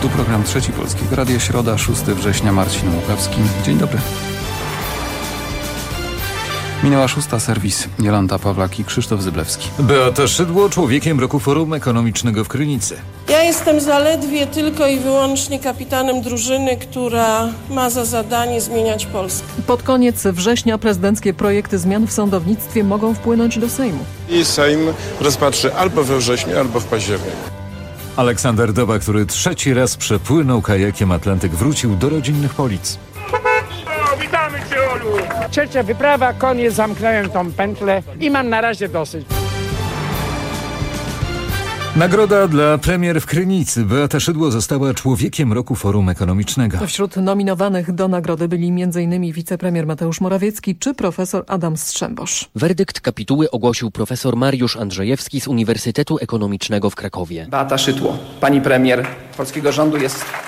Tu program Trzeci Polskiego Radia, środa, 6 września, Marcin Łukawski. Dzień dobry. Minęła 6, serwis Jolanta Pawlak i Krzysztof Zyblewski. Beata Szydło, człowiekiem roku Forum Ekonomicznego w Krynicy. Ja jestem zaledwie tylko i wyłącznie kapitanem drużyny, która ma za zadanie zmieniać Polskę. Pod koniec września prezydenckie projekty zmian w sądownictwie mogą wpłynąć do Sejmu. I Sejm rozpatrzy albo we wrześniu, albo w październiku. Aleksander Doba, który trzeci raz przepłynął kajakiem Atlantyk, wrócił do rodzinnych Polic. Witamy Cię, Olu! Trzecia wyprawa, koniec, zamknąłem tą pętlę i mam na razie dosyć. Nagroda dla premier w Krynicy. Beata Szydło została człowiekiem roku Forum Ekonomicznego. Wśród nominowanych do nagrody byli m.in. wicepremier Mateusz Morawiecki czy profesor Adam Strzembosz. Werdykt kapituły ogłosił profesor Mariusz Andrzejewski z Uniwersytetu Ekonomicznego w Krakowie. Beata Szydło, pani premier polskiego rządu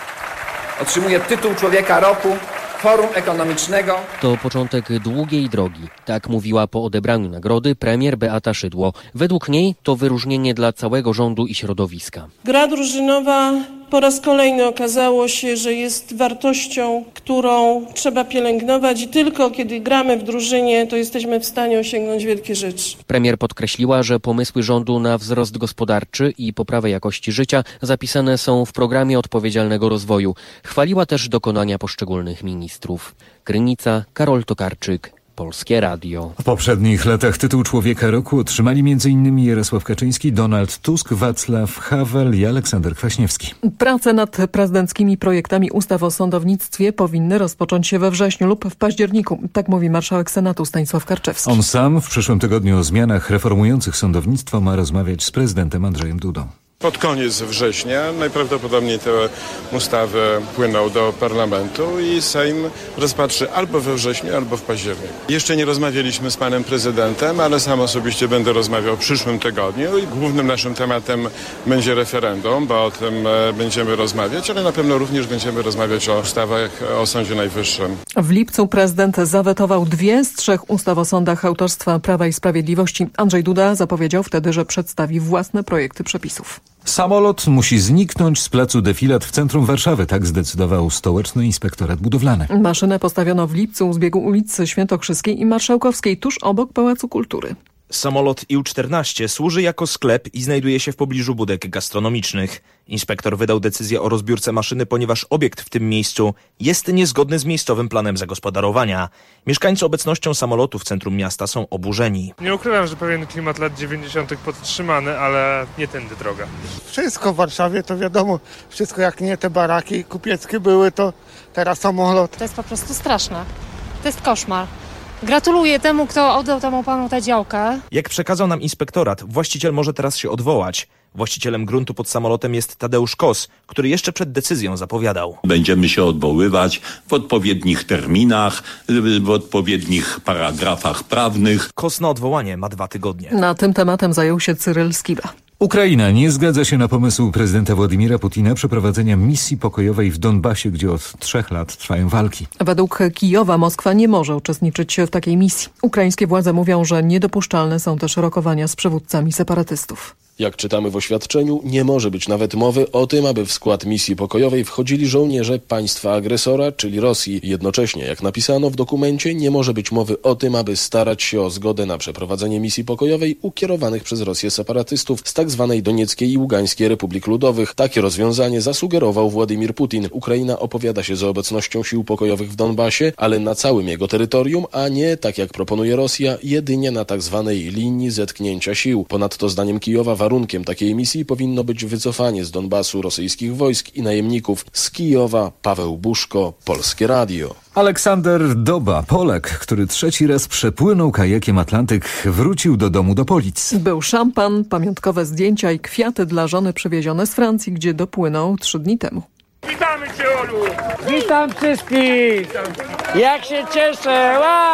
otrzymuje tytuł Człowieka Roku Forum Ekonomicznego. To początek długiej drogi. Tak mówiła po odebraniu nagrody premier Beata Szydło. Według niej to wyróżnienie dla całego rządu i środowiska. Gra drużynowa po raz kolejny okazało się, że jest wartością, którą trzeba pielęgnować i tylko kiedy gramy w drużynie, to jesteśmy w stanie osiągnąć wielkie rzeczy. Premier podkreśliła, że pomysły rządu na wzrost gospodarczy i poprawę jakości życia zapisane są w programie odpowiedzialnego rozwoju. Chwaliła też dokonania poszczególnych ministrów. Krynica, Karol Tokarczyk, Polskie Radio. W poprzednich latach tytuł Człowieka Roku otrzymali m.in. Jarosław Kaczyński, Donald Tusk, Wacław Havel i Aleksander Kwaśniewski. Prace nad prezydenckimi projektami ustaw o sądownictwie powinny rozpocząć się we wrześniu lub w październiku. Tak mówi marszałek Senatu Stanisław Karczewski. On sam w przyszłym tygodniu o zmianach reformujących sądownictwo ma rozmawiać z prezydentem Andrzejem Dudą. Pod koniec września najprawdopodobniej te ustawy płyną do parlamentu i Sejm rozpatrzy albo we wrześniu, albo w październiku. Jeszcze nie rozmawialiśmy z panem prezydentem, ale sam osobiście będę rozmawiał w przyszłym tygodniu i głównym naszym tematem będzie referendum, bo o tym będziemy rozmawiać, ale na pewno również będziemy rozmawiać o ustawach o Sądzie Najwyższym. W lipcu prezydent zawetował 2 z 3 ustaw o sądach autorstwa Prawa i Sprawiedliwości. Andrzej Duda zapowiedział wtedy, że przedstawi własne projekty przepisów. Samolot musi zniknąć z placu Defilat w centrum Warszawy, tak zdecydował Stołeczny Inspektorat Budowlany. Maszynę postawiono w lipcu u zbiegu ulic Świętokrzyskiej i Marszałkowskiej, tuż obok Pałacu Kultury. Samolot IU-14 służy jako sklep i znajduje się w pobliżu budek gastronomicznych. Inspektor wydał decyzję o rozbiórce maszyny, ponieważ obiekt w tym miejscu jest niezgodny z miejscowym planem zagospodarowania. Mieszkańcy obecnością samolotu w centrum miasta są oburzeni. Nie ukrywam, że pewien klimat lat 90. podtrzymany, ale nie tędy droga. Wszystko w Warszawie to wiadomo, wszystko jak nie te baraki kupieckie były, to teraz samolot. To jest po prostu straszne. To jest koszmar. Gratuluję temu, kto oddał temu panu tę działkę. Jak przekazał nam inspektorat, właściciel może teraz się odwołać. Właścicielem gruntu pod samolotem jest Tadeusz Kos, który jeszcze przed decyzją zapowiadał. Będziemy się odwoływać w odpowiednich terminach, w odpowiednich paragrafach prawnych. Kos na odwołanie ma 2 tygodnie. Na tym tematem zajął się Cyryl Skiba. Ukraina nie zgadza się na pomysł prezydenta Władimira Putina przeprowadzenia misji pokojowej w Donbasie, gdzie od 3 lat trwają walki. Według Kijowa Moskwa nie może uczestniczyć w takiej misji. Ukraińskie władze mówią, że niedopuszczalne są też rokowania z przywódcami separatystów. Jak czytamy w oświadczeniu, nie może być nawet mowy o tym, aby w skład misji pokojowej wchodzili żołnierze państwa agresora, czyli Rosji. Jednocześnie, jak napisano w dokumencie, nie może być mowy o tym, aby starać się o zgodę na przeprowadzenie misji pokojowej ukierowanych przez Rosję separatystów z tzw. Donieckiej i Ługańskiej Republik Ludowych. Takie rozwiązanie zasugerował Władimir Putin. Ukraina opowiada się za obecnością sił pokojowych w Donbasie, ale na całym jego terytorium, a nie, tak jak proponuje Rosja, jedynie na tzw. linii zetknięcia sił. Ponadto zdaniem Kijowa warunkiem takiej misji powinno być wycofanie z Donbasu rosyjskich wojsk i najemników. Z Kijowa Paweł Buszko, Polskie Radio. Aleksander Doba, Polak, który trzeci raz przepłynął kajakiem Atlantyk, wrócił do domu do Polic. Był szampan, pamiątkowe zdjęcia i kwiaty dla żony przywiezione z Francji, gdzie dopłynął 3 dni temu. Witamy Cię, Olu! Witam wszystkich! Jak się cieszę!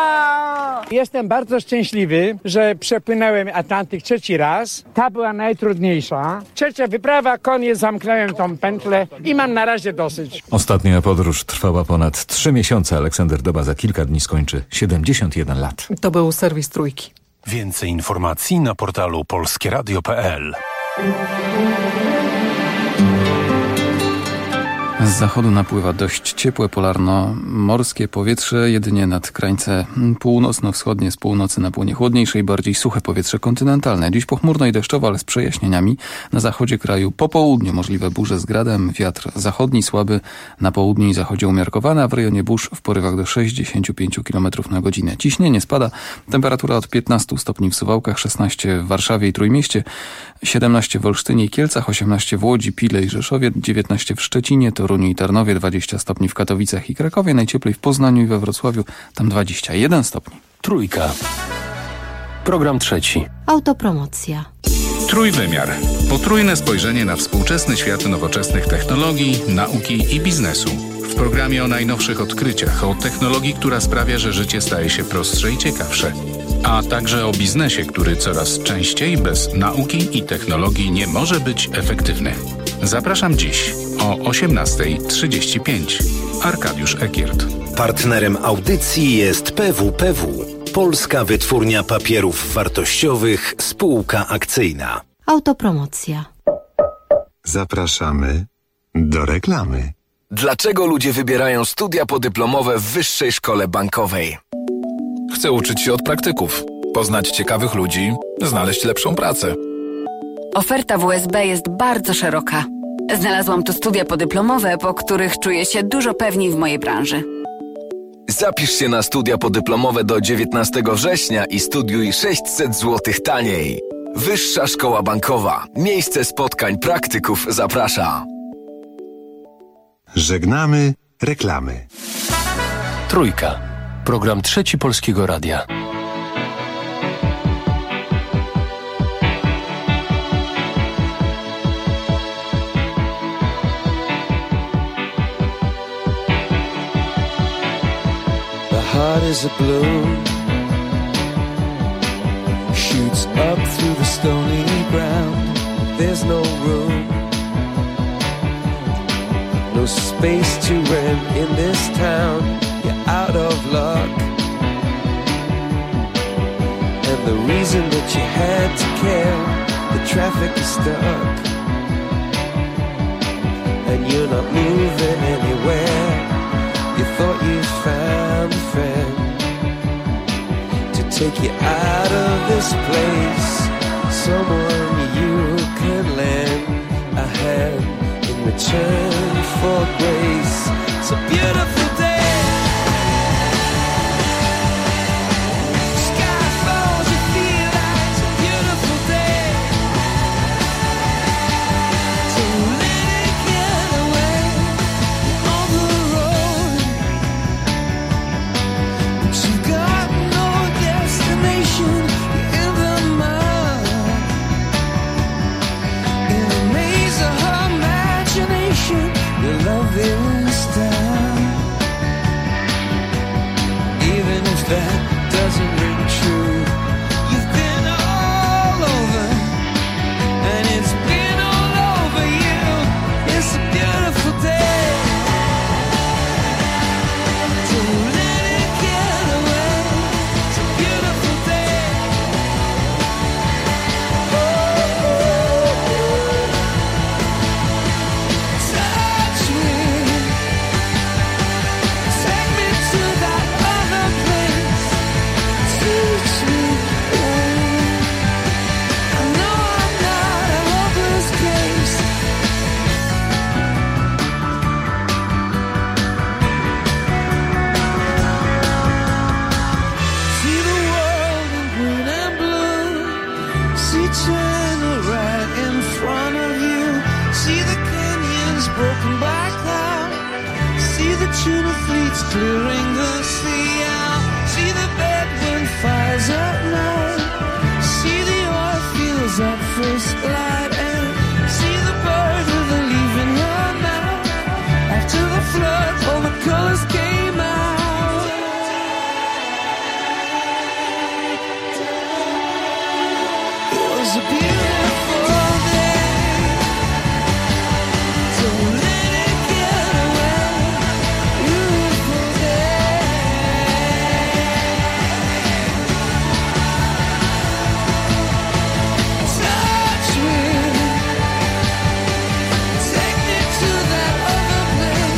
Wow! Jestem bardzo szczęśliwy, że przepłynąłem Atlantyk 3 raz. Ta była najtrudniejsza. 3. wyprawa, koniec, zamknąłem tą pętlę i mam na razie dosyć. Ostatnia podróż trwała ponad 3 miesiące. Aleksander Doba za kilka dni skończy 71 lat. To był serwis Trójki. Więcej informacji na portalu polskieradio.pl. Z zachodu napływa dość ciepłe polarno-morskie powietrze, jedynie nad krańce północno-wschodnie, z północy napłynie chłodniejsze i bardziej suche powietrze kontynentalne. Dziś pochmurno i deszczowo, ale z przejaśnieniami. Na zachodzie kraju po południu możliwe burze z gradem, wiatr zachodni słaby, na południu i zachodzie umiarkowany, a w rejonie burz w porywach do 65 km na godzinę. Ciśnienie spada, temperatura od 15 stopni w Suwałkach, 16 w Warszawie i Trójmieście, 17 w Olsztynie i Kielcach, 18 w Łodzi, Pile i Rzeszowie, 19 w Szczecinie, Toruniu i Tarnowie, 20 stopni w Katowicach i Krakowie, najcieplej w Poznaniu i we Wrocławiu, tam 21 stopni. Trójka. Program trzeci. Autopromocja. Trójwymiar. Potrójne spojrzenie na współczesny świat nowoczesnych technologii, nauki i biznesu. W programie o najnowszych odkryciach, o technologii, która sprawia, że życie staje się prostsze i ciekawsze. A także o biznesie, który coraz częściej bez nauki i technologii nie może być efektywny. Zapraszam dziś o 18:35. Arkadiusz Ekiert. Partnerem audycji jest PWPW, Polska Wytwórnia Papierów Wartościowych, spółka akcyjna. Autopromocja. Zapraszamy do reklamy. Dlaczego ludzie wybierają studia podyplomowe w Wyższej Szkole Bankowej? Chcę uczyć się od praktyków, poznać ciekawych ludzi, znaleźć lepszą pracę. Oferta WSB jest bardzo szeroka. Znalazłam tu studia podyplomowe, po których czuję się dużo pewniej w mojej branży. Zapisz się na studia podyplomowe do 19 września i studiuj 600 zł taniej. Wyższa Szkoła Bankowa. Miejsce spotkań praktyków zaprasza. Żegnamy reklamy. Trójka. Program trzeci Polskiego Radia. The heart is a balloon, shoots up through the stony ground. There's no room, no space to rent in this town. You're out of luck, and the reason that you had to care, the traffic is stuck, and you're not moving anywhere. You thought you found a friend to take you out of this place, someone you can lend a hand in return for grace. It's a beautiful day. Sky falls, you feel like it's a beautiful day. So let it get away on the road, but you've got no destination. You're in the mud, in a maze of her imagination. Your love is down, even if that doesn't ring true. You've been all over, and it's been all over you. It's a beautiful day. Don't let it get away. It's a beautiful day. Touch me, take me to that other place. Teach me, I know I'm not a hopeless case. See the world in green and blue. See China right in front of you. See the canyons broken by cloud. See the tuna fleets clearing the sea out. See the bedroom fires at night. See the oil fields at first light. And see the bird with a leaf in her mouth. After the flood, all the colors came out. It was a beautiful day. Don't let it get away. Beautiful touch me, take me to that other place.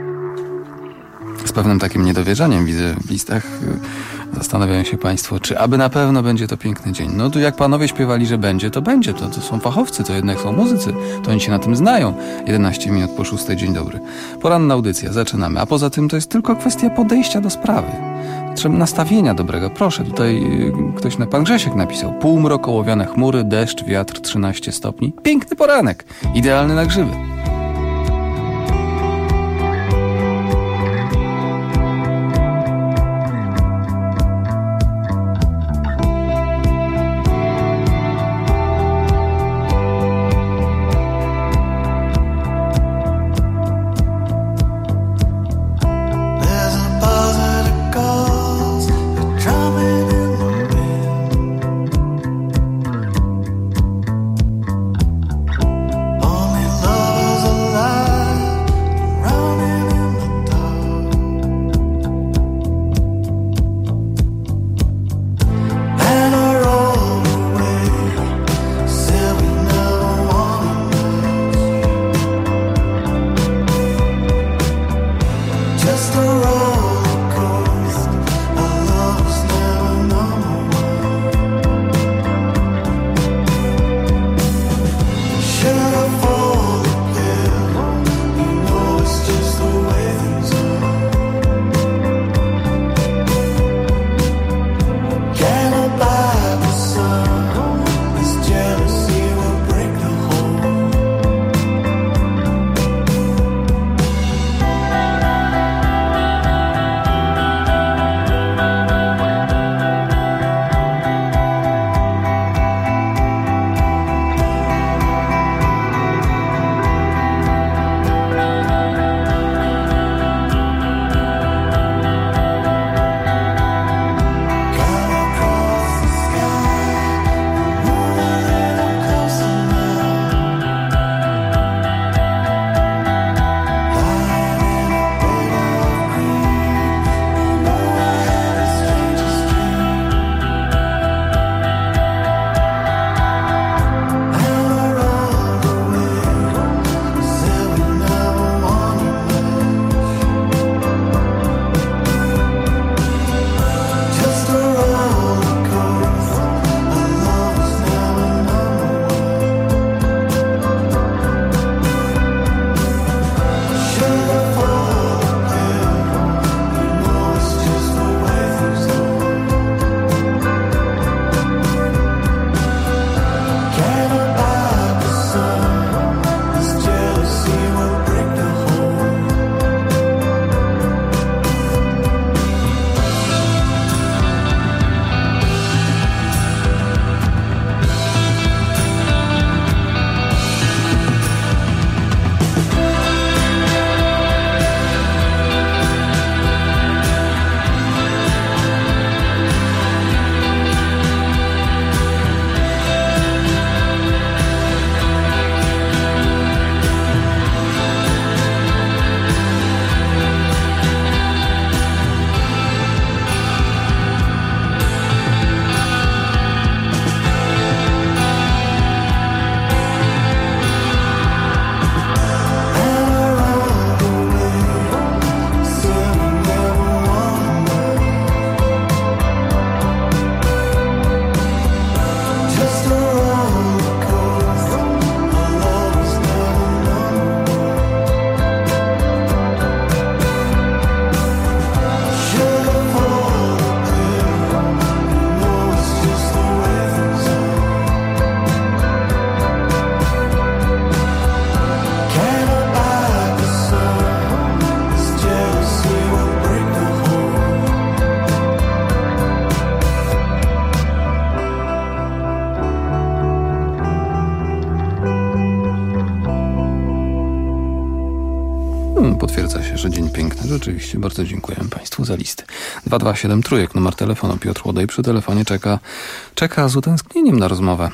Z pewnym takim niedowierzaniem widzę w listach. Zastanawiają się państwo, czy aby na pewno będzie to piękny dzień. No tu jak panowie śpiewali, że będzie, to będzie. To są fachowcy, to jednak są muzycy. To oni się na tym znają. 11 minut po 6. Dzień dobry. Poranna audycja, zaczynamy. A poza tym to jest tylko kwestia podejścia do sprawy. Trzeba nastawienia dobrego. Proszę, tutaj pan Grzesiek napisał. Półmrok, ołowiane chmury, deszcz, wiatr, 13 stopni. Piękny poranek. Idealny na grzyby. Potwierdza się, że dzień piękny. Rzeczywiście bardzo dziękujemy Państwu za listy. 2273, numer telefonu. Piotr Łodej przy telefonie czeka z utęsknieniem na rozmowę.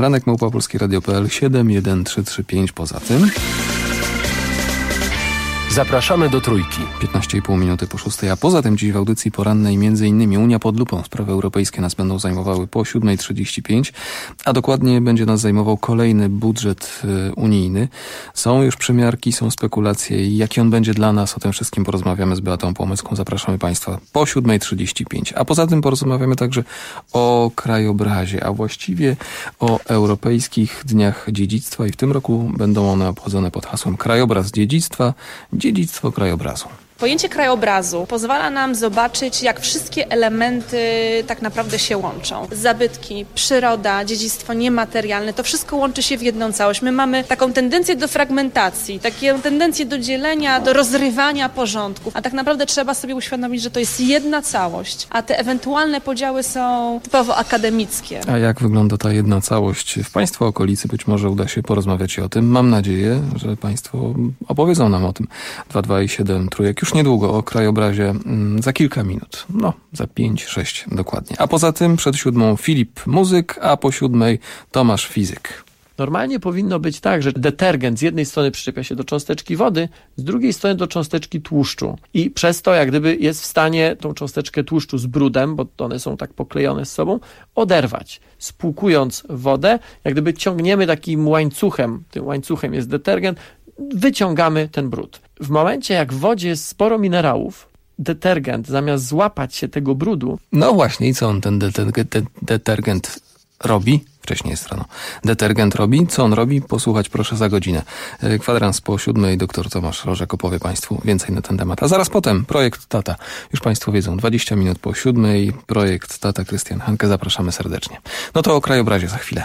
Ranek@polskieradio.pl 71335 poza tym. Zapraszamy do Trójki. 15,5 minuty po 6. A poza tym dziś w audycji porannej m.in. Unia pod lupą. Sprawy europejskie nas będą zajmowały po 7:35, a dokładnie będzie nas zajmował kolejny budżet unijny. Są już przymiarki, są spekulacje i jaki on będzie dla nas, o tym wszystkim porozmawiamy z Beatą Płomecką. Zapraszamy Państwa po 7:35. A poza tym porozmawiamy także o krajobrazie, a właściwie o Europejskich Dniach Dziedzictwa i w tym roku będą one obchodzone pod hasłem Krajobraz Dziedzictwa, Dziedzictwo krajobrazu. Pojęcie krajobrazu pozwala nam zobaczyć, jak wszystkie elementy tak naprawdę się łączą. Zabytki, przyroda, dziedzictwo niematerialne, to wszystko łączy się w jedną całość. My mamy taką tendencję do fragmentacji, taką tendencję do dzielenia, do rozrywania porządków, a tak naprawdę trzeba sobie uświadomić, że to jest jedna całość, a te ewentualne podziały są typowo akademickie. A jak wygląda ta jedna całość w Państwa okolicy? Być może uda się porozmawiać o tym. Mam nadzieję, że Państwo opowiedzą nam o tym. 2, 7 trójek. Już niedługo o krajobrazie, za kilka minut. No, za 5-6 dokładnie. A poza tym przed 7 Filip Muzyk, a po 7 Tomasz Fizyk. Normalnie powinno być tak, że detergent z jednej strony przyczepia się do cząsteczki wody, z drugiej strony do cząsteczki tłuszczu. I przez to jak gdyby jest w stanie tą cząsteczkę tłuszczu z brudem, bo one są tak poklejone z sobą, oderwać. Spłukując wodę, jak gdyby ciągniemy takim łańcuchem, tym łańcuchem jest detergent, wyciągamy ten brud. W momencie, jak w wodzie jest sporo minerałów, detergent zamiast złapać się tego brudu... No właśnie, i co on ten detergent robi? Wcześniej jest rano. Detergent robi? Co on robi? Posłuchać proszę za godzinę. Kwadrans po 7 dr Tomasz Rożek opowie Państwu więcej na ten temat. A zaraz potem projekt Tata. Już Państwo wiedzą, 20 minut po 7 projekt Tata Krystian Hanke. Zapraszamy serdecznie. No to o krajobrazie za chwilę.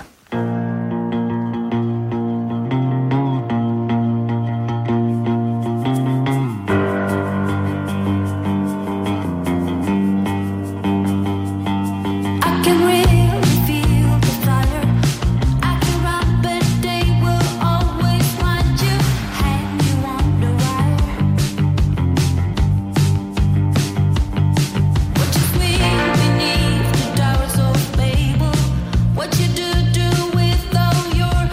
What you do with all your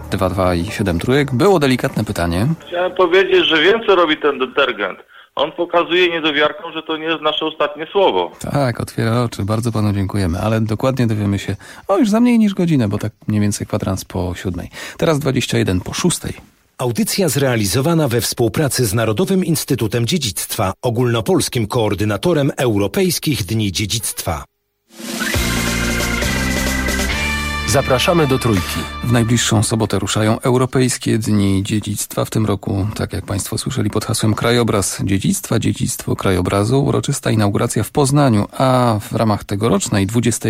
22 i 7 trójek. Było delikatne pytanie. Chciałem powiedzieć, że wiem, co robi ten detergent. On pokazuje niedowiarkom, że to nie jest nasze ostatnie słowo. Tak, otwiera oczy. Bardzo panu dziękujemy, ale dokładnie dowiemy się już za mniej niż godzinę, bo tak mniej więcej kwadrans po 7. Teraz 21 po 6. Audycja zrealizowana we współpracy z Narodowym Instytutem Dziedzictwa, ogólnopolskim koordynatorem Europejskich Dni Dziedzictwa. Zapraszamy do Trójki. W najbliższą sobotę ruszają Europejskie Dni Dziedzictwa. W tym roku, tak jak państwo słyszeli, pod hasłem Krajobraz Dziedzictwa, Dziedzictwo Krajobrazu, uroczysta inauguracja w Poznaniu, a w ramach tegorocznej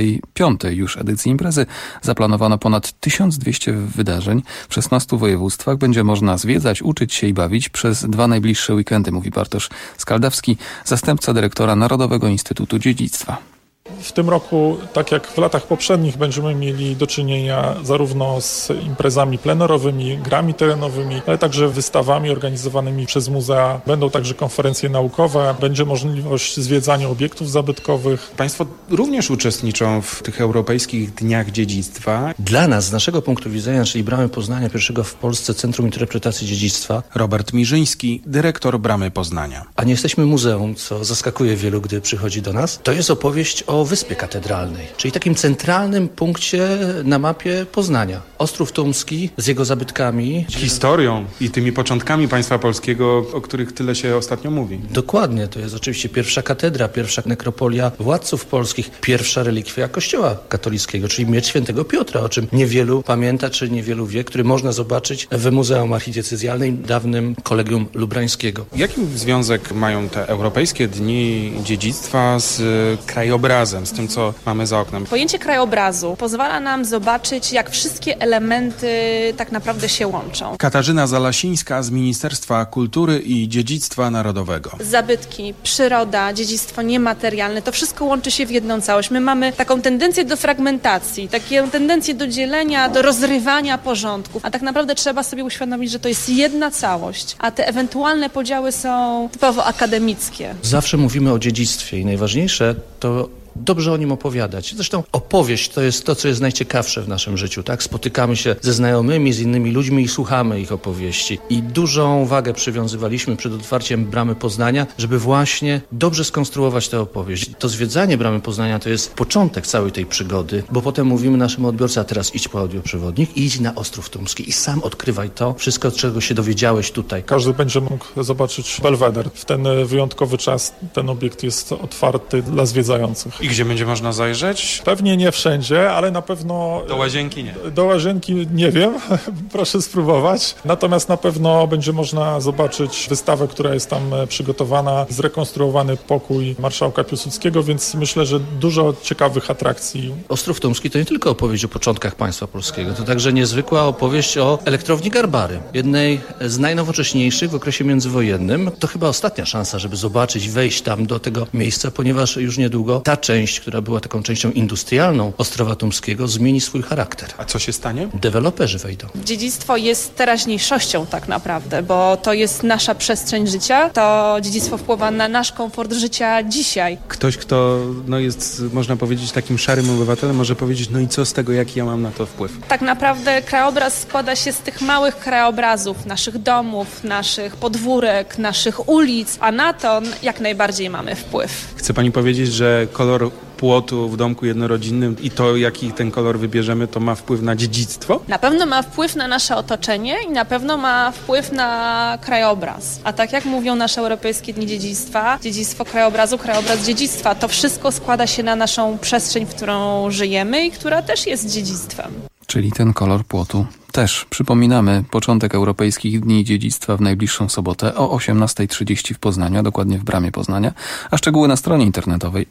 25. już edycji imprezy zaplanowano ponad 1200 wydarzeń. W 16 województwach będzie można zwiedzać, uczyć się i bawić przez 2 najbliższe weekendy, mówi Bartosz Skaldawski, zastępca dyrektora Narodowego Instytutu Dziedzictwa. W tym roku, tak jak w latach poprzednich, będziemy mieli do czynienia zarówno z imprezami plenerowymi, grami terenowymi, ale także wystawami organizowanymi przez muzea. Będą także konferencje naukowe, będzie możliwość zwiedzania obiektów zabytkowych. Państwo również uczestniczą w tych Europejskich Dniach Dziedzictwa. Dla nas, z naszego punktu widzenia, czyli Bramy Poznania, pierwszego w Polsce Centrum Interpretacji Dziedzictwa. Robert Mirzyński, dyrektor Bramy Poznania. A nie jesteśmy muzeum, co zaskakuje wielu, gdy przychodzi do nas. To jest opowieść o Wyspie Katedralnej, czyli takim centralnym punkcie na mapie Poznania. Ostrów Tumski z jego zabytkami. Historią i tymi początkami państwa polskiego, o których tyle się ostatnio mówi. Dokładnie, to jest oczywiście pierwsza katedra, pierwsza nekropolia władców polskich, pierwsza relikwia Kościoła katolickiego, czyli miecz świętego Piotra, o czym niewielu pamięta, czy niewielu wie, który można zobaczyć w Muzeum Archidiecezjalnym, dawnym Kolegium Lubrańskiego. Jaki związek mają te Europejskie Dni Dziedzictwa z krajobrazem, z tym, co mamy za oknem? Pojęcie krajobrazu pozwala nam zobaczyć, jak wszystkie elementy tak naprawdę się łączą. Katarzyna Zalasińska z Ministerstwa Kultury i Dziedzictwa Narodowego. Zabytki, przyroda, dziedzictwo niematerialne, to wszystko łączy się w jedną całość. My mamy taką tendencję do fragmentacji, taką tendencję do dzielenia, do rozrywania porządków, a tak naprawdę trzeba sobie uświadomić, że to jest jedna całość, a te ewentualne podziały są typowo akademickie. Zawsze mówimy o dziedzictwie i najważniejsze to dobrze o nim opowiadać. Zresztą opowieść to jest to, co jest najciekawsze w naszym życiu, tak? Spotykamy się ze znajomymi, z innymi ludźmi i słuchamy ich opowieści. I dużą wagę przywiązywaliśmy przed otwarciem Bramy Poznania, żeby właśnie dobrze skonstruować tę opowieść. To zwiedzanie Bramy Poznania to jest początek całej tej przygody, bo potem mówimy naszemu odbiorcy, a teraz idź po audioprzewodnik i idź na Ostrów Tumski i sam odkrywaj to wszystko, czego się dowiedziałeś tutaj. Każdy będzie mógł zobaczyć Belweder. W ten wyjątkowy czas ten obiekt jest otwarty dla zwiedzających. I gdzie będzie można zajrzeć? Pewnie nie wszędzie, ale na pewno... Do łazienki nie. Do łazienki nie wiem, proszę spróbować. Natomiast na pewno będzie można zobaczyć wystawę, która jest tam przygotowana, zrekonstruowany pokój marszałka Piłsudskiego, więc myślę, że dużo ciekawych atrakcji. Ostrów Tumski to nie tylko opowieść o początkach państwa polskiego, to także niezwykła opowieść o elektrowni Garbary, jednej z najnowocześniejszych w okresie międzywojennym. To chyba ostatnia szansa, żeby zobaczyć, wejść tam do tego miejsca, ponieważ już niedługo ta część, która była taką częścią industrialną Ostrowa Tumskiego, zmieni swój charakter. A co się stanie? Deweloperzy wejdą. Dziedzictwo jest teraźniejszością tak naprawdę, bo to jest nasza przestrzeń życia, to dziedzictwo wpływa na nasz komfort życia dzisiaj. Ktoś, kto jest, można powiedzieć, takim szarym obywatelem, może powiedzieć, no i co z tego, jaki ja mam na to wpływ? Tak naprawdę krajobraz składa się z tych małych krajobrazów, naszych domów, naszych podwórek, naszych ulic, a na to jak najbardziej mamy wpływ. Chce pani powiedzieć, że kolor płotu w domku jednorodzinnym i to, jaki ten kolor wybierzemy, to ma wpływ na dziedzictwo? Na pewno ma wpływ na nasze otoczenie i na pewno ma wpływ na krajobraz. A tak jak mówią nasze Europejskie Dni Dziedzictwa, dziedzictwo krajobrazu, krajobraz dziedzictwa, to wszystko składa się na naszą przestrzeń, w którą żyjemy i która też jest dziedzictwem. Czyli ten kolor płotu też. Przypominamy, początek Europejskich Dni Dziedzictwa w najbliższą sobotę o 18:30 w Poznaniu, a dokładnie w Bramie Poznania, a szczegóły na stronie internetowej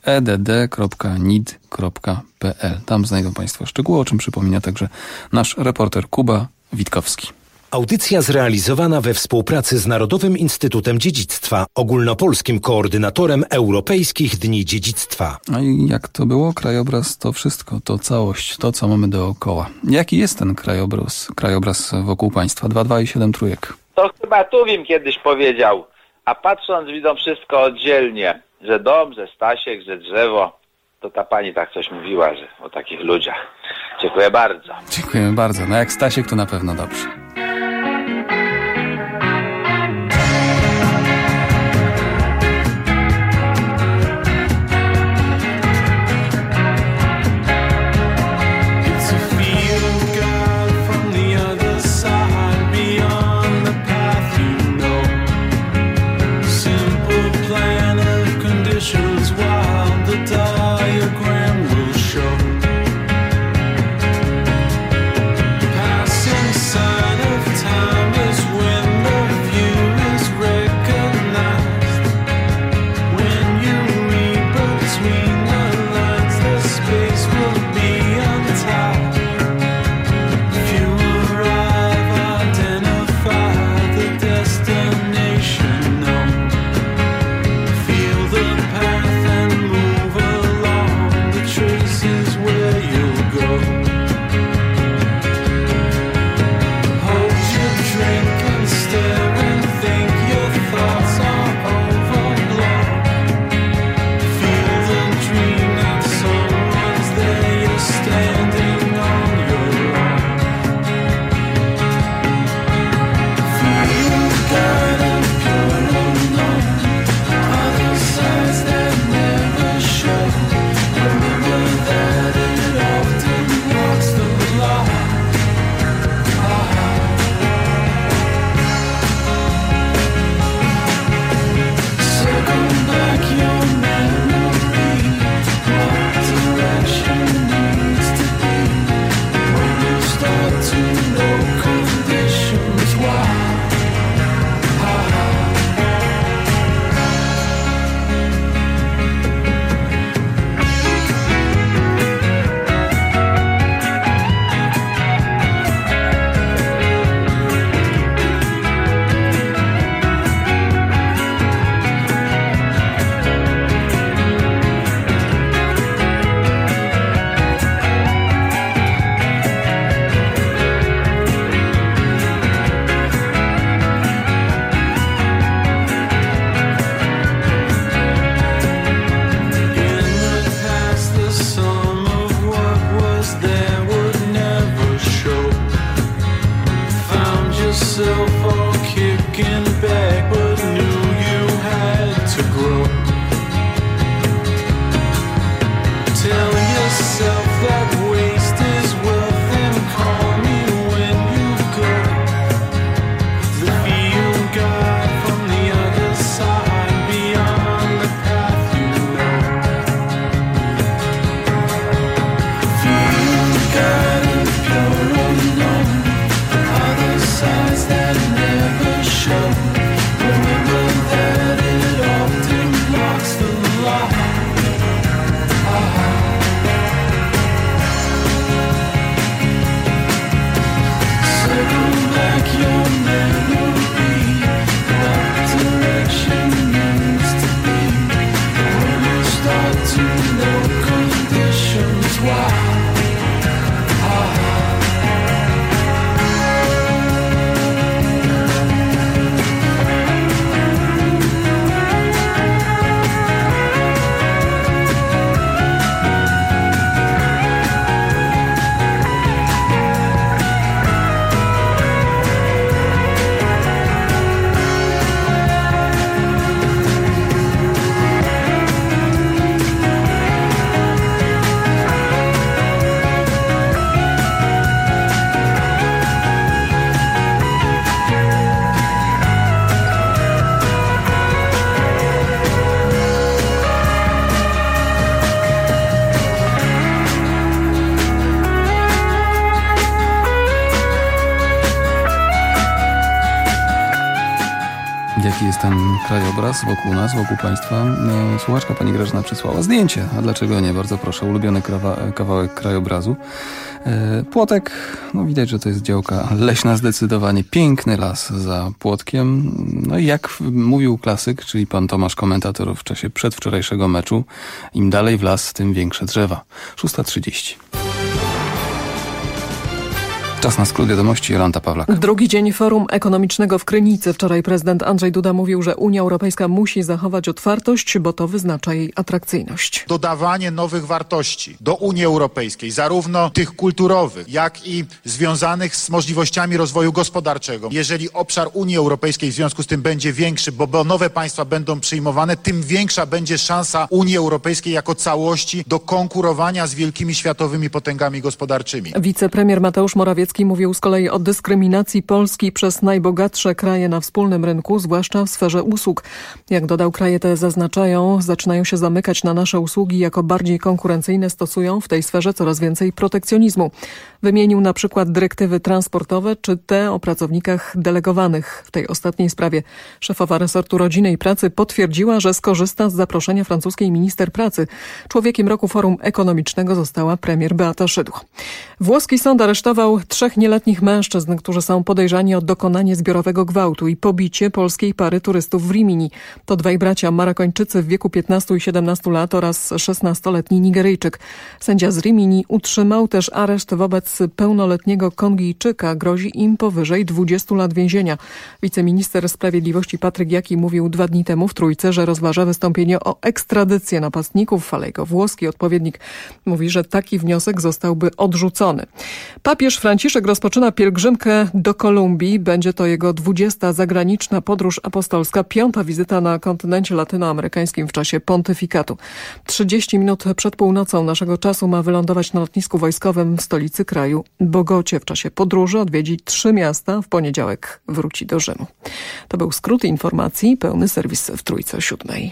edd.nid.pl. Tam znajdą Państwo szczegóły, o czym przypomina także nasz reporter Kuba Witkowski. Audycja zrealizowana we współpracy z Narodowym Instytutem Dziedzictwa, ogólnopolskim koordynatorem Europejskich Dni Dziedzictwa. A i jak to było? Krajobraz to wszystko, to całość, to co mamy dookoła. Jaki jest ten krajobraz wokół Państwa? 2, 2 i 7 trójek. To chyba Tuwim kiedyś powiedział, a patrząc widzą wszystko oddzielnie, że dom, że Stasiek, że drzewo, to ta pani tak coś mówiła, że o takich ludziach. Dziękuję bardzo. Dziękujemy bardzo. No jak Stasiek, to na pewno dobrze. Jaki jest ten krajobraz wokół nas, wokół państwa? Słuchaczka pani Grażyna przysłała zdjęcie. A dlaczego nie? Bardzo proszę. Ulubiony kawałek krajobrazu. Płotek, no widać, że to jest działka leśna zdecydowanie. Piękny las za Płotkiem. No i jak mówił klasyk, czyli pan Tomasz, komentator w czasie przedwczorajszego meczu, im dalej w las, tym większe drzewa. 6:30. Czas na skrót wiadomości, Jolanta Pawlak. Drugi dzień Forum Ekonomicznego w Krynicy. Wczoraj prezydent Andrzej Duda mówił, że Unia Europejska musi zachować otwartość, bo to wyznacza jej atrakcyjność. Dodawanie nowych wartości do Unii Europejskiej, zarówno tych kulturowych, jak i związanych z możliwościami rozwoju gospodarczego. Jeżeli obszar Unii Europejskiej w związku z tym będzie większy, bo nowe państwa będą przyjmowane, tym większa będzie szansa Unii Europejskiej jako całości do konkurowania z wielkimi światowymi potęgami gospodarczymi. Wicepremier Mateusz Morawiecki mówił z kolei o dyskryminacji Polski przez najbogatsze kraje na wspólnym rynku, zwłaszcza w sferze usług. Jak dodał, kraje te zaczynają się zamykać na nasze usługi, jako bardziej konkurencyjne stosują w tej sferze coraz więcej protekcjonizmu. Wymienił na przykład dyrektywy transportowe czy te o pracownikach delegowanych. W tej ostatniej sprawie szefowa resortu rodziny i pracy potwierdziła, że skorzysta z zaproszenia francuskiej minister pracy. Człowiekiem roku Forum Ekonomicznego została premier Beata Szydło. Włoski sąd aresztował 3 nieletnich mężczyzn, którzy są podejrzani o dokonanie zbiorowego gwałtu i pobicie polskiej pary turystów w Rimini. To dwaj bracia Marokończycy w wieku 15 i 17 lat oraz 16-letni Nigeryjczyk. Sędzia z Rimini utrzymał też areszt wobec pełnoletniego Kongijczyka. Grozi im powyżej 20 lat więzienia. Wiceminister Sprawiedliwości Patryk Jaki mówił 2 dni temu w Trójce, że rozważa wystąpienie o ekstradycję napastników, ale jego włoski odpowiednik mówi, że taki wniosek zostałby odrzucony. Papież Franciszek rozpoczyna pielgrzymkę do Kolumbii. Będzie to jego 20. zagraniczna podróż apostolska, 5. wizyta na kontynencie latynoamerykańskim w czasie pontyfikatu. 30 minut przed północą naszego czasu ma wylądować na lotnisku wojskowym w stolicy kraju, Bogocie. W czasie podróży odwiedzi 3 miasta. W poniedziałek wróci do Rzymu. To był skrót informacji, pełny serwis w Trójce o 7:00.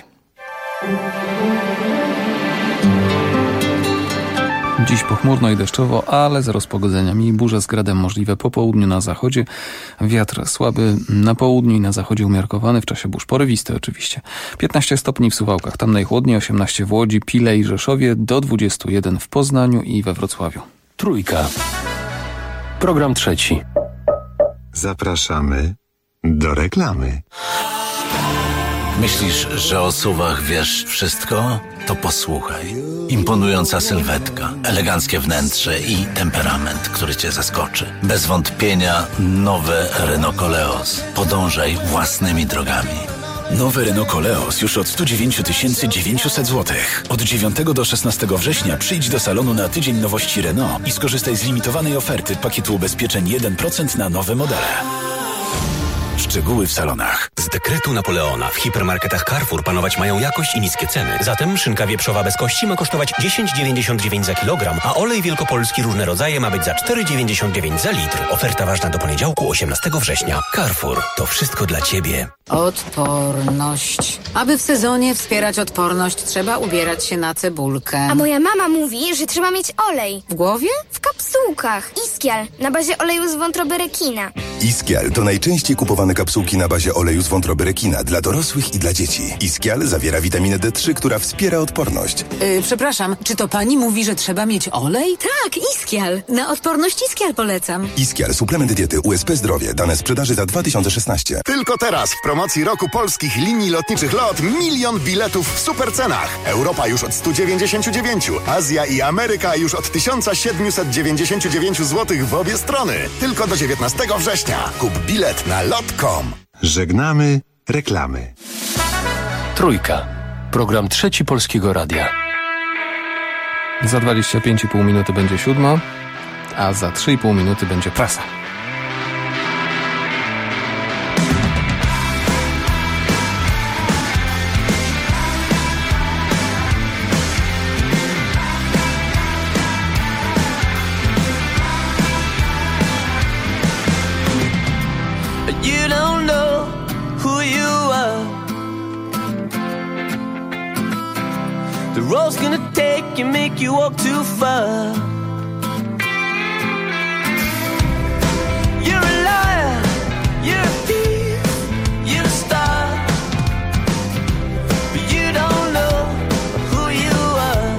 Dziś pochmurno i deszczowo, ale z rozpogodzeniami. Burze z gradem możliwe po południu na zachodzie. Wiatr słaby na południu i na zachodzie umiarkowany, w czasie burz porywisty oczywiście. 15 stopni w Suwałkach, tam najchłodniej, 18 w Łodzi, Pile i Rzeszowie, do 21 w Poznaniu i we Wrocławiu. Trójka. Program trzeci. Zapraszamy do reklamy. Myślisz, że o SUV-ach wiesz wszystko? To posłuchaj. Imponująca sylwetka, eleganckie wnętrze i temperament, który cię zaskoczy. Bez wątpienia nowe Renault Koleos. Podążaj własnymi drogami. Nowy Renault Koleos już od 109 900 zł. Od 9 do 16 września przyjdź do salonu na tydzień nowości Renault i skorzystaj z limitowanej oferty pakietu ubezpieczeń 1% na nowe modele. Szczegóły w salonach. Z dekretu Napoleona w hipermarketach Carrefour panować mają jakość i niskie ceny. Zatem szynka wieprzowa bez kości ma kosztować 10,99 za kilogram, a olej wielkopolski różne rodzaje ma być za 4,99 za litr. Oferta ważna do poniedziałku 18 września. Carrefour. To wszystko dla Ciebie. Odporność. Aby w sezonie wspierać odporność, trzeba ubierać się na cebulkę. A moja mama mówi, że trzeba mieć olej. W głowie? W kapsułkach. Iskial. Na bazie oleju z wątroby rekina. Iskial to najczęściej kupowane kapsułki na bazie oleju z wątroby rekina dla dorosłych i dla dzieci. Iskial zawiera witaminę D3, która wspiera odporność. Przepraszam, czy to pani mówi, że trzeba mieć olej? Tak, Iskial. Na odporność Iskial polecam. Iskial, suplement diety USP Zdrowie. Dane sprzedaży za 2016. Tylko teraz w promocji roku polskich linii lotniczych LOT 1 000 000 biletów w supercenach. Europa już od 199, Azja i Ameryka już od 1799 zł w obie strony. Tylko do 19 września. Kup bilet na lot.com. Żegnamy reklamy. Trójka. Program trzeci Polskiego Radia. Za 25,5 minuty będzie 7, a za 3,5 minuty będzie prasa. You don't know who you are. The road's gonna take you, make you walk too far. You're a liar, you're a thief, you're a star. But you don't know who you are.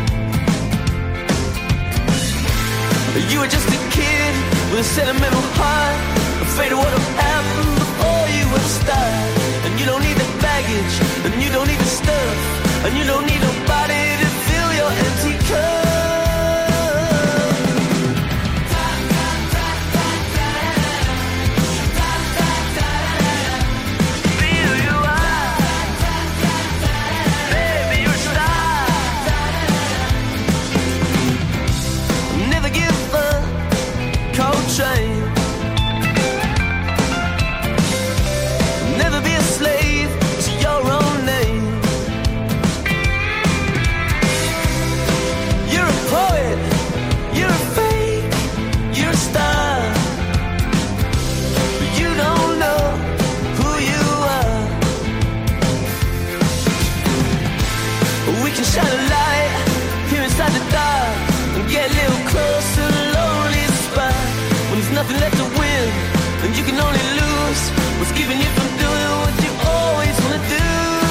You were just a kid with a sentimental heart, afraid of what'll happen before you will start. And you don't need the baggage, and you don't need the stuff, and you don't need nobody to fill your empty cup. even if I'm doing what you always wanna do.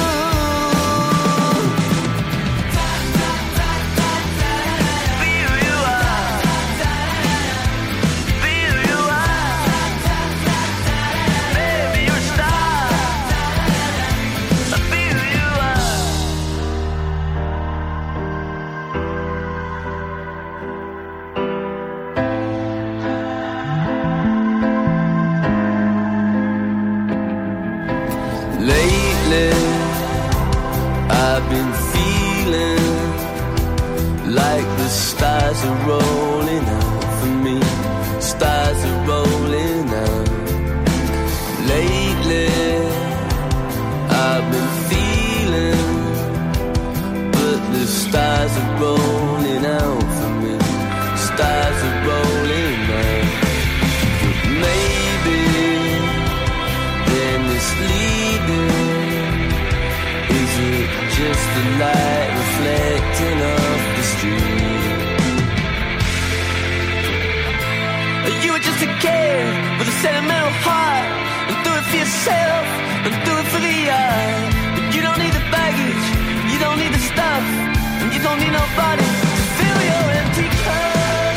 Be who you are. Be who you are. Baby, you're a star. Be who you are. Lately, I've been feeling like the stars are rolling out for me. Stars are rolling out. Lately, I've been feeling, but the stars are rolling out for me. Stars are rolling out. But maybe they're misleading. Is it just the light reflecting off the street? You were just a kid with a sentimental heart, and do it for yourself, and do it for the art. But you don't need the baggage, you don't need the stuff, and you don't need nobody to fill your empty cup.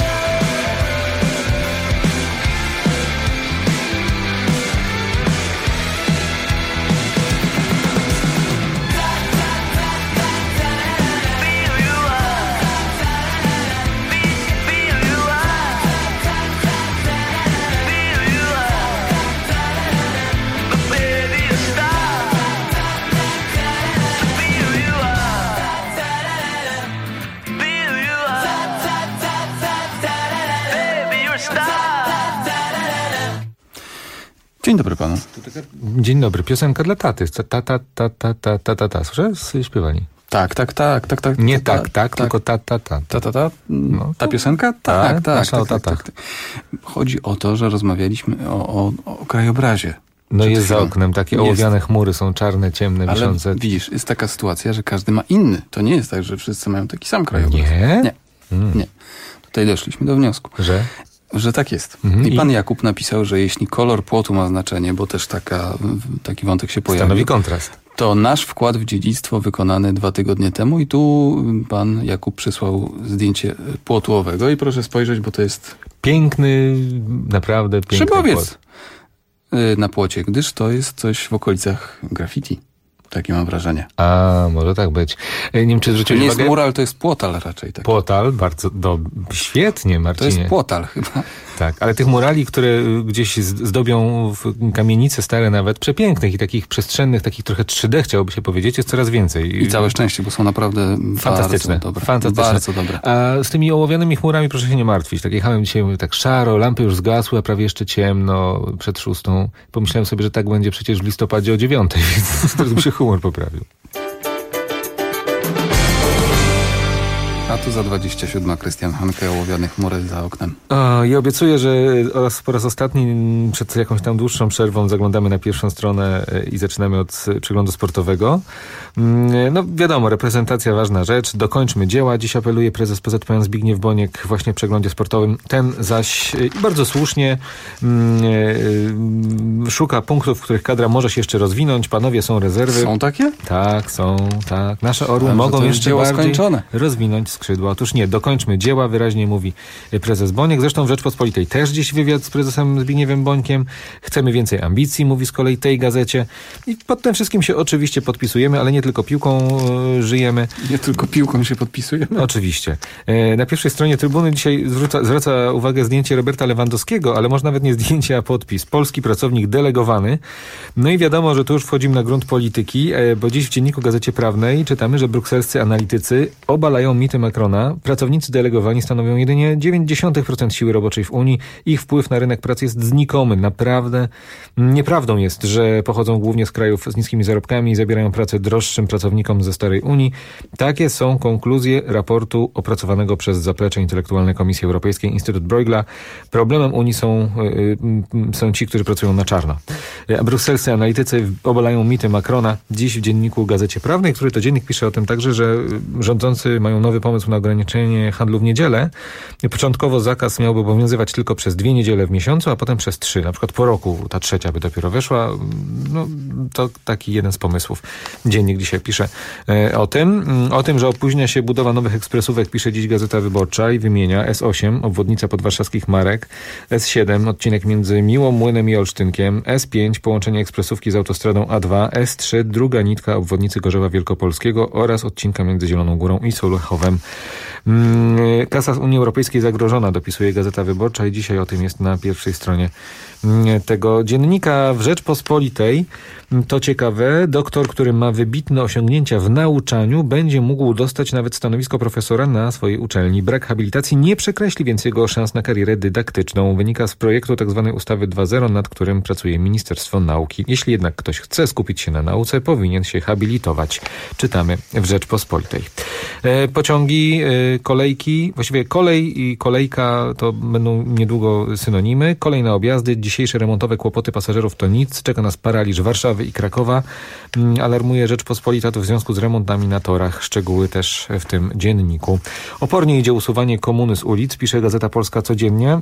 Dzień dobry panu. Dzień dobry. Piosenka dla taty. Ta. Słyszałeś? Śpiewali. Tak. Nie tak, tylko ta. No, ta piosenka? Tak. Nasza o tatach. Tak. Chodzi o to, że rozmawialiśmy o krajobrazie. No jest za oknem, takie ołowiane chmury są czarne, ciemne, wiszące. Ale widzisz, jest taka sytuacja, że każdy ma inny. To nie jest tak, że wszyscy mają taki sam krajobraz. Nie. Tutaj doszliśmy do wniosku. Że tak jest. I pan Jakub napisał, że jeśli kolor płotu ma znaczenie, bo też taki wątek się pojawił. Stanowi kontrast. To nasz wkład w dziedzictwo wykonany 2 tygodnie temu i tu pan Jakub przysłał zdjęcie płotu owego i proszę spojrzeć, bo to jest... Piękny, naprawdę piękny szybowiec płot. Na płocie, gdyż to jest coś w okolicach graffiti. Takie mam wrażenie. A, może tak być. Nie wiem, czy zwróciłeś uwagę... To nie jest mural, to jest płotal raczej. Taki. Płotal, bardzo świetnie, Marcinie. To jest płotal chyba. Tak, ale tych murali, które gdzieś zdobią w kamienice stare nawet, przepięknych i takich przestrzennych, takich trochę 3D chciałoby się powiedzieć, jest coraz więcej. I całe szczęście, bo są naprawdę fantastyczne. Bardzo dobre. A z tymi ołowianymi chmurami proszę się nie martwić. Tak jechałem dzisiaj, mówię, tak szaro, lampy już zgasły, a prawie jeszcze ciemno przed 6. Pomyślałem sobie, że tak będzie przecież w listopadzie o 9, więc teraz mi się humor poprawił. A tu za 27 Krystian Hanke, ołowiane chmury za oknem. I obiecuję, że po raz ostatni przed jakąś tam dłuższą przerwą zaglądamy na pierwszą stronę i zaczynamy od przeglądu sportowego. No wiadomo, reprezentacja ważna rzecz. Dokończmy dzieła. Dziś apeluje prezes PZPN Zbigniew Boniek właśnie w przeglądzie sportowym. Ten zaś bardzo słusznie szuka punktów, w których kadra może się jeszcze rozwinąć. Panowie, są rezerwy. Są takie? Tak, są, tak. Nasze orły mogą jeszcze bardziej skończone. Rozwinąć skrzydła. Otóż nie, dokończmy dzieła, wyraźnie mówi prezes Boniek. Zresztą w Rzeczpospolitej też dziś wywiad z prezesem Zbigniewem Bońkiem. Chcemy więcej ambicji, mówi z kolei tej gazecie. I pod tym wszystkim się oczywiście podpisujemy, ale nie tylko piłką żyjemy. Nie tylko piłką się podpisujemy. Oczywiście. Na pierwszej stronie Trybuny dzisiaj zwraca uwagę zdjęcie Roberta Lewandowskiego, ale może nawet nie zdjęcie, a podpis. Polski pracownik delegowany. No i wiadomo, że tu już wchodzimy na grunt polityki, bo dziś w Dzienniku Gazecie Prawnej czytamy, że brukselscy analitycy obalają mity Macrona. Pracownicy delegowani stanowią jedynie 0,9% siły roboczej w Unii. Ich wpływ na rynek pracy jest znikomy. Naprawdę nieprawdą jest, że pochodzą głównie z krajów z niskimi zarobkami i zabierają pracę droższym pracownikom ze starej Unii. Takie są konkluzje raportu opracowanego przez Zaplecze Intelektualne Komisji Europejskiej Instytut Bruegla. Problemem Unii są ci, którzy pracują na czarno. A brukselscy analitycy obalają mity Macrona. Dziś w Dzienniku Gazecie Prawnej, który to dziennik pisze o tym także, że rządzący mają nowy pomysł na ograniczenie handlu w niedzielę. Początkowo zakaz miałby obowiązywać tylko przez 2 niedziele w miesiącu, a potem przez 3. Na przykład po roku ta 3. by dopiero weszła. No, to taki jeden z pomysłów. Dziennik dzisiaj pisze o tym, że opóźnia się budowa nowych ekspresówek, pisze dziś Gazeta Wyborcza i wymienia S8, obwodnica podwarszawskich Marek, S7, odcinek między Miłą Młynem i Olsztynkiem, S5, połączenie ekspresówki z autostradą A2, S3, druga nitka obwodnicy Gorzowa Wielkopolskiego oraz odcinka między Zieloną Górą i Solechowem. Kasa Unii Europejskiej zagrożona, dopisuje Gazeta Wyborcza i dzisiaj o tym jest na pierwszej stronie tego dziennika. W Rzeczpospolitej, to ciekawe, doktor, który ma wybitne osiągnięcia w nauczaniu, będzie mógł dostać nawet stanowisko profesora na swojej uczelni. Brak habilitacji nie przekreśli więc jego szans na karierę dydaktyczną. Wynika z projektu tzw. ustawy 2.0, nad którym pracuje Ministerstwo Nauki. Jeśli jednak ktoś chce skupić się na nauce, powinien się habilitować. Czytamy w Rzeczpospolitej. Pociągi, kolejki, właściwie kolej i kolejka to będą niedługo synonimy. Kolejne objazdy, dzisiejsze remontowe kłopoty pasażerów to nic. Czeka nas paraliż Warszawy i Krakowa. Alarmuje Rzeczpospolita to w związku z remontami na torach. Szczegóły też w tym dzienniku. Opornie idzie usuwanie komuny z ulic, pisze Gazeta Polska codziennie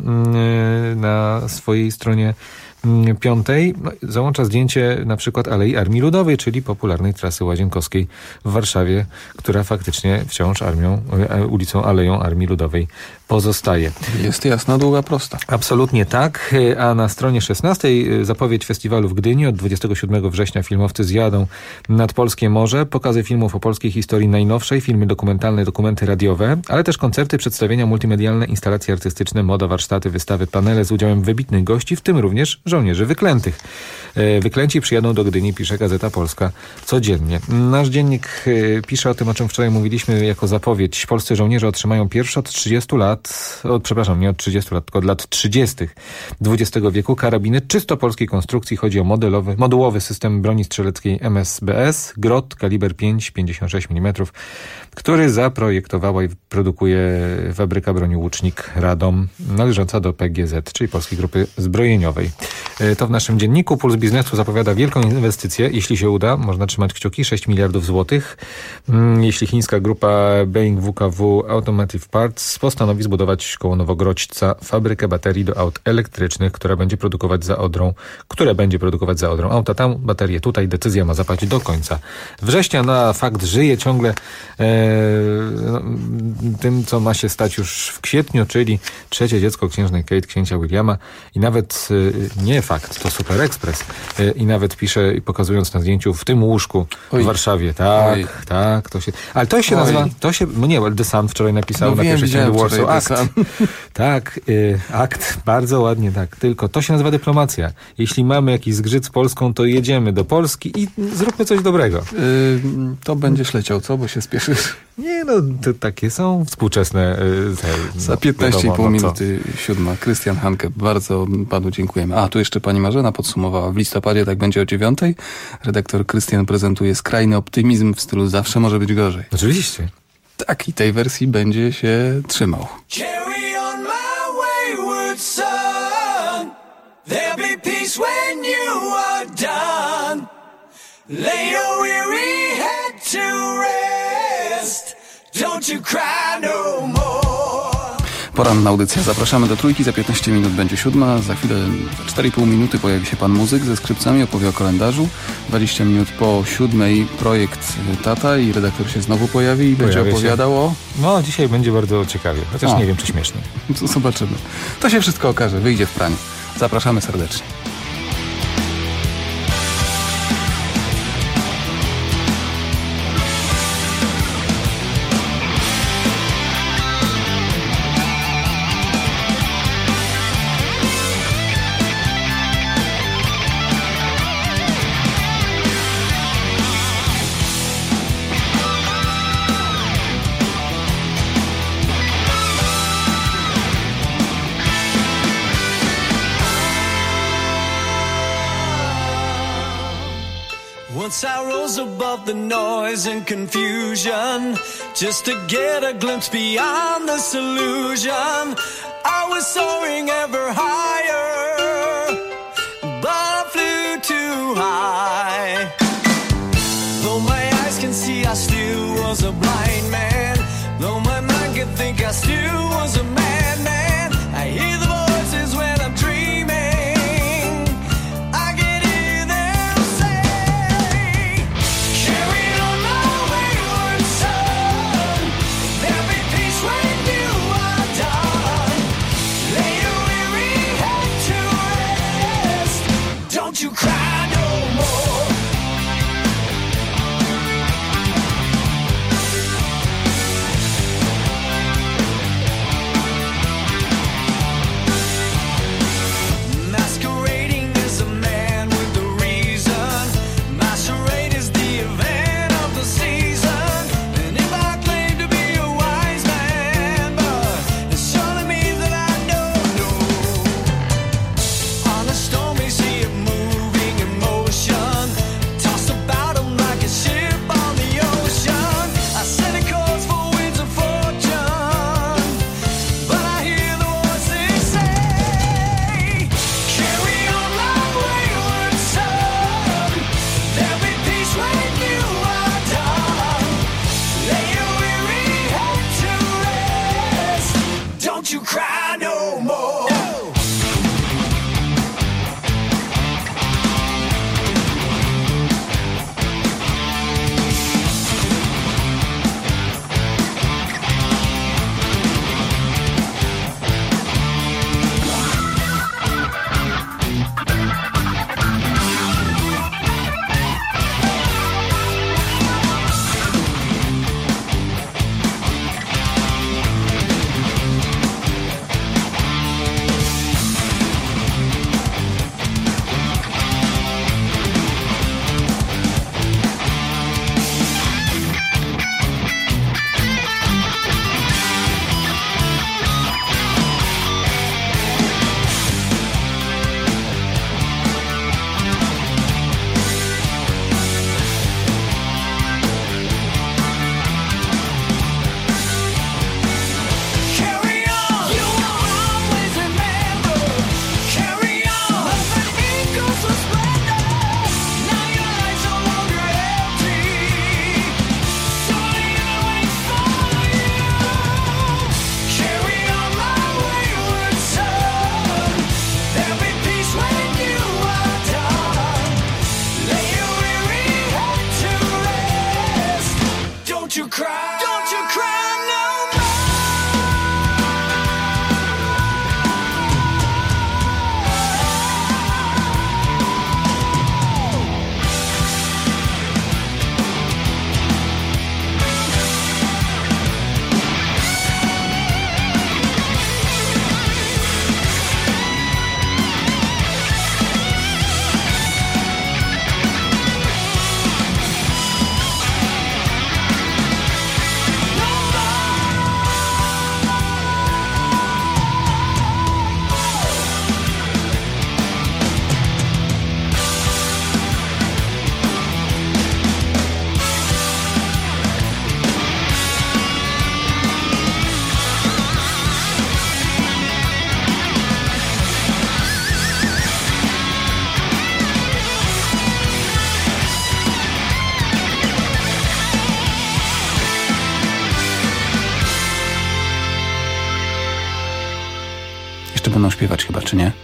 na swojej stronie 5. Załącza zdjęcie na przykład Alei Armii Ludowej, czyli popularnej trasy Łazienkowskiej w Warszawie, która faktycznie wciąż ulicą Aleją Armii Ludowej pozostaje. Jest jasna, długa, prosta. Absolutnie tak. A na stronie 16 zapowiedź festiwalu w Gdyni. Od 27 września filmowcy zjadą nad polskie morze. Pokazy filmów o polskiej historii najnowszej, filmy dokumentalne, dokumenty radiowe, ale też koncerty, przedstawienia multimedialne, instalacje artystyczne, moda, warsztaty, wystawy, panele z udziałem wybitnych gości, w tym również żołnierzy wyklętych. Wyklęci przyjadą do Gdyni, pisze Gazeta Polska codziennie. Nasz dziennik pisze o tym, o czym wczoraj mówiliśmy jako zapowiedź. Polscy żołnierze otrzymają pierwszy od 30 lat, nie od 30 lat, tylko od lat 30. XX wieku karabiny czysto polskiej konstrukcji. Chodzi o modułowy system broni strzeleckiej MSBS, Grot, kaliber 5,56 mm, który zaprojektowała i produkuje fabryka broni Łucznik Radom, należąca do PGZ, czyli Polskiej Grupy Zbrojeniowej. To w naszym dzienniku. Puls Biznesu zapowiada wielką inwestycję. Jeśli się uda, można trzymać kciuki, 6 miliardów złotych. Jeśli chińska grupa Boeing WKW Automotive Parts postanowi zbudować koło Nowogrodzca fabrykę baterii do aut elektrycznych, które będzie produkować za Odrą. Auta tam, baterie tutaj. Decyzja ma zapaść do końca września. Na fakt żyje ciągle tym, co ma się stać już w kwietniu, czyli trzecie dziecko księżnej Kate, księcia Williama i nawet nie fakt, to Super Express i nawet pisze, pokazując na zdjęciu w tym łóżku w Warszawie. Tak, to się... Ale to się nazywa... The Sun wczoraj napisał na pierwszej stronie Warsaw Act. Tak, akt, bardzo ładnie, tak. Tylko to się nazywa dyplomacja. Jeśli mamy jakiś zgrzyt z Polską, to jedziemy do Polski i zróbmy coś dobrego. To będziesz leciał, co? Bo się spieszysz. Nie, to takie są współczesne... Za 15,5 minuty 7. Krystian Hanke, bardzo panu dziękujemy. A, tu jeszcze pani Marzena podsumowała. W listopadzie tak będzie o 9. Redaktor Krystian prezentuje skrajny optymizm w stylu zawsze może być gorzej. Oczywiście. Tak, i tej wersji będzie się trzymał. Carry on my wayward son. There'll be peace when you are done. Lay your weary head to rest. Don't you cry no more. Poranna audycja. Zapraszamy do Trójki. Za 15 minut będzie 7. Za chwilę, za 4,5 minuty pojawi się pan muzyk ze skrzypcami, opowie o kalendarzu. 20 minut po 7 projekt Tata i redaktor się znowu pojawi i będzie opowiadał o... No, dzisiaj będzie bardzo ciekawie, chociaż nie wiem, czy śmiesznie. Zobaczymy. To się wszystko okaże. Wyjdzie w praniu. Zapraszamy serdecznie. Once I rose above the noise and confusion, just to get a glimpse beyond this illusion. I was soaring ever higher, but I flew too high. Though my eyes can see, I still was a blind man. Though my mind cry no more. Będą śpiewać chyba, czy nie?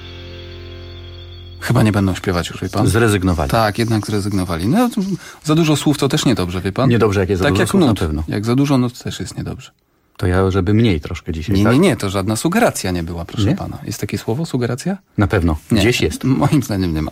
Chyba nie będą śpiewać już, wie pan? Zrezygnowali. Tak, jednak zrezygnowali. No, za dużo słów to też niedobrze, wie pan? Niedobrze, jak jest za dużo słów, nut. na pewno. Jak za dużo nut też jest niedobrze. To ja, żeby mniej troszkę dzisiaj, tak? Nie, to żadna sugeracja nie była, proszę nie? pana. Jest takie słowo, sugeracja? Na pewno. Nie. Gdzieś jest. Moim zdaniem nie ma.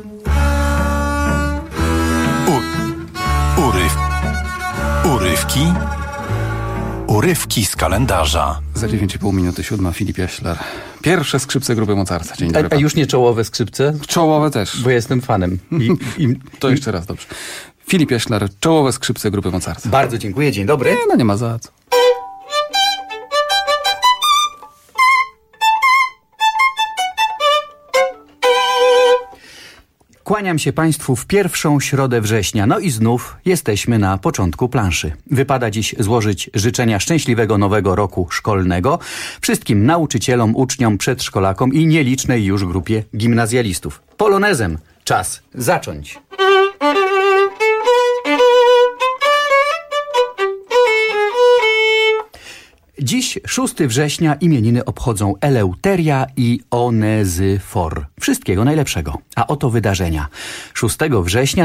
Urywki z kalendarza. Za 9,5 minuty 7 Filip Jaślar. Pierwsze skrzypce grupy Mozarta. Dzień dobry. A już nie czołowe skrzypce? Czołowe też. Bo jestem fanem. To jeszcze raz, dobrze. Filip Jaślar, czołowe skrzypce grupy Mozarta. Bardzo dziękuję, dzień dobry. Nie ma za co. Kłaniam się Państwu w pierwszą środę września. No i znów jesteśmy na początku planszy. Wypada dziś złożyć życzenia szczęśliwego nowego roku szkolnego wszystkim nauczycielom, uczniom, przedszkolakom i nielicznej już grupie gimnazjalistów. Polonezem czas zacząć. Dziś, 6 września, imieniny obchodzą Eleuteria i Onezyfor. Wszystkiego najlepszego. A oto wydarzenia. 6 września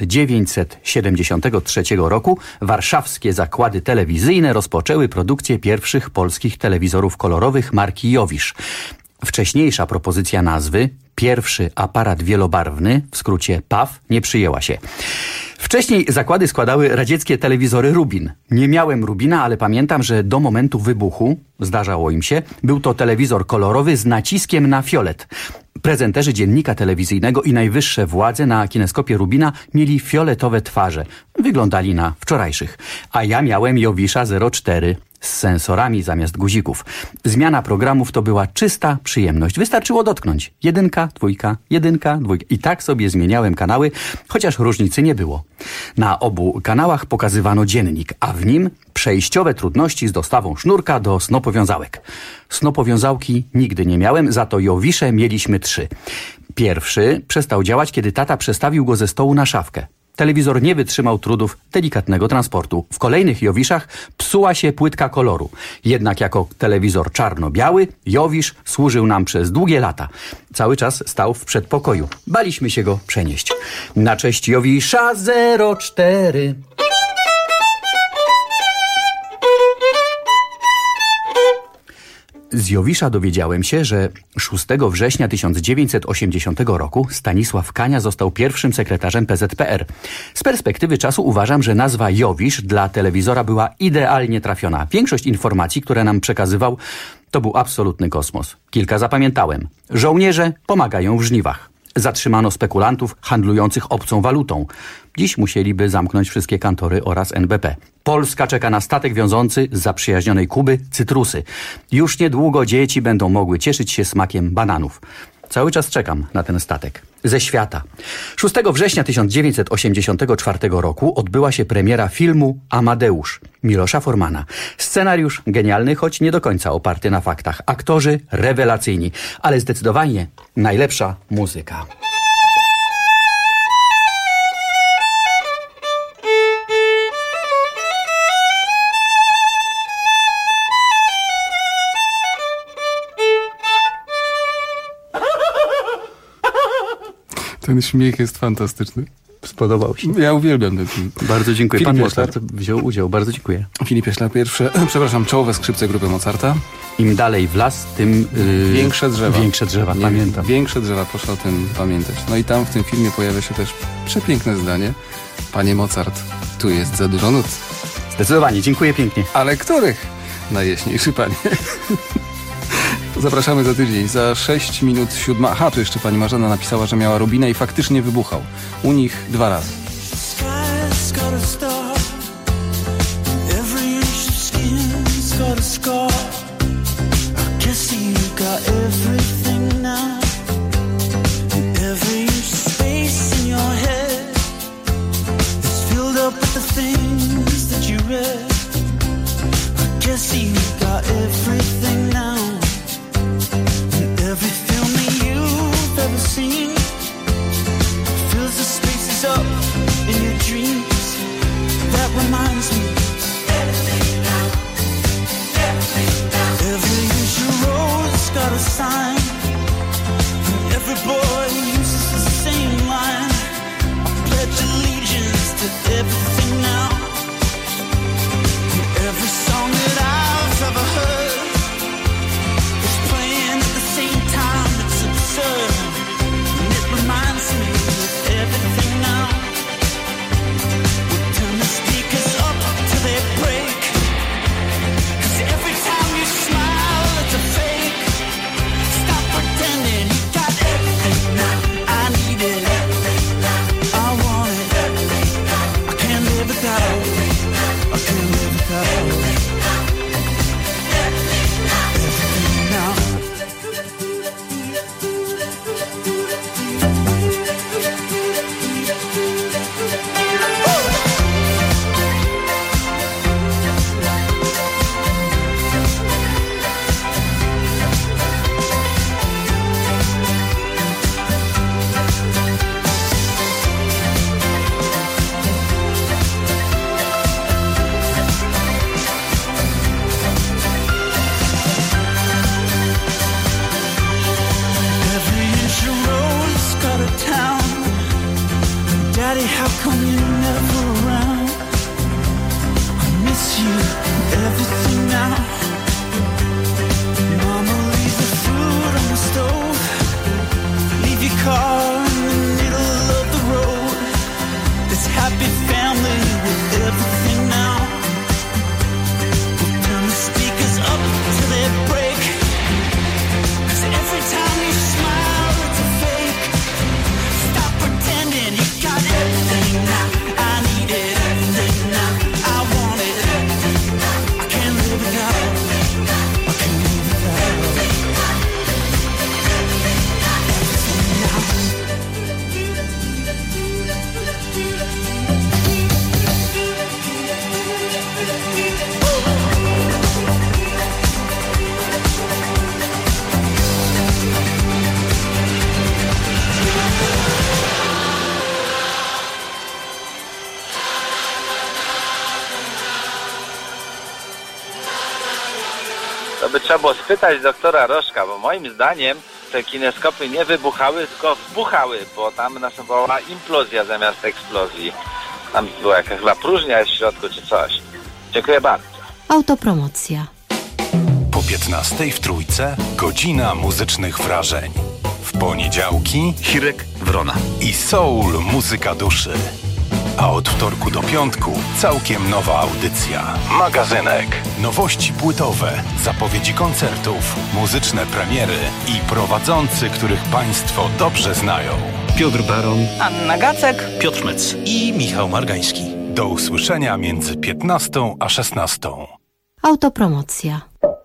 1973 roku warszawskie zakłady telewizyjne rozpoczęły produkcję pierwszych polskich telewizorów kolorowych marki Jowisz. Wcześniejsza propozycja nazwy, pierwszy aparat wielobarwny, w skrócie PAW, nie przyjęła się. Wcześniej zakłady składały radzieckie telewizory Rubin. Nie miałem Rubina, ale pamiętam, że do momentu wybuchu, zdarzało im się, był to telewizor kolorowy z naciskiem na fiolet. Prezenterzy dziennika telewizyjnego i najwyższe władze na kineskopie Rubina mieli fioletowe twarze. Wyglądali na wczorajszych. A ja miałem Jowisza 04 z sensorami zamiast guzików. Zmiana programów to była czysta przyjemność. Wystarczyło dotknąć. 1, 2, 1, 2. I tak sobie zmieniałem kanały, chociaż różnicy nie było. Na obu kanałach pokazywano dziennik, a w nim przejściowe trudności z dostawą sznurka do snopowiązałek. Snopowiązałki nigdy nie miałem, za to Jowisze mieliśmy 3. Pierwszy przestał działać, kiedy tata przestawił go ze stołu na szafkę. Telewizor nie wytrzymał trudów delikatnego transportu. W kolejnych Jowiszach psuła się płytka koloru. Jednak jako telewizor czarno-biały Jowisz służył nam przez długie lata. Cały czas stał w przedpokoju. Baliśmy się go przenieść. Na cześć Jowisza 04. Z Jowisza dowiedziałem się, że 6 września 1980 roku Stanisław Kania został pierwszym sekretarzem PZPR. Z perspektywy czasu uważam, że nazwa Jowisz dla telewizora była idealnie trafiona. Większość informacji, które nam przekazywał, to był absolutny kosmos. Kilka zapamiętałem. Żołnierze pomagają w żniwach. Zatrzymano spekulantów handlujących obcą walutą. Dziś musieliby zamknąć wszystkie kantory oraz NBP. Polska czeka na statek wiążący z zaprzyjaźnionej Kuby cytrusy. Już niedługo dzieci będą mogły cieszyć się smakiem bananów. Cały czas czekam na ten statek. Ze świata. 6 września 1984 roku odbyła się premiera filmu Amadeusz Milosza Formana. Scenariusz genialny, choć nie do końca oparty na faktach. Aktorzy rewelacyjni, ale zdecydowanie najlepsza muzyka. Ten śmiech jest fantastyczny. Spodobał się. Ja uwielbiam ten film. Bardzo dziękuję. Filip Pan Jaślar Mozart wziął udział. Bardzo dziękuję. Filip Jaślar pierwsze, czołowe skrzypce grupy Mozarta. Im dalej w las, tym większe drzewa. Większe drzewa, pamiętam. Większe drzewa, proszę o tym pamiętać. No i tam w tym filmie pojawia się też przepiękne zdanie. Panie Mozart, tu jest za dużo nut. Zdecydowanie, dziękuję pięknie. Ale których? Najjaśniejszy panie. Zapraszamy za tydzień. Za 6 minut 7. Aha, tu jeszcze pani Marzena napisała, że miała Rubina i faktycznie wybuchał. U nich 2 razy. Every film that you've ever seen fills the spaces up by trzeba było spytać doktora Rożka, bo moim zdaniem te kineskopy nie wybuchały, tylko wbuchały, bo tam następowała implozja zamiast eksplozji. Tam była jakaś chyba próżnia w środku czy coś. Dziękuję bardzo. Autopromocja. Po 15:00 w Trójce godzina muzycznych wrażeń. W poniedziałki Hirek Wrona i soul muzyka duszy. A od wtorku do piątku całkiem nowa audycja. Magazynek. Nowości płytowe, zapowiedzi koncertów, muzyczne premiery i prowadzący, których Państwo dobrze znają. Piotr Baron, Anna Gacek, Piotr Mec i Michał Margański. Do usłyszenia między 15:00 a 16:00. Autopromocja.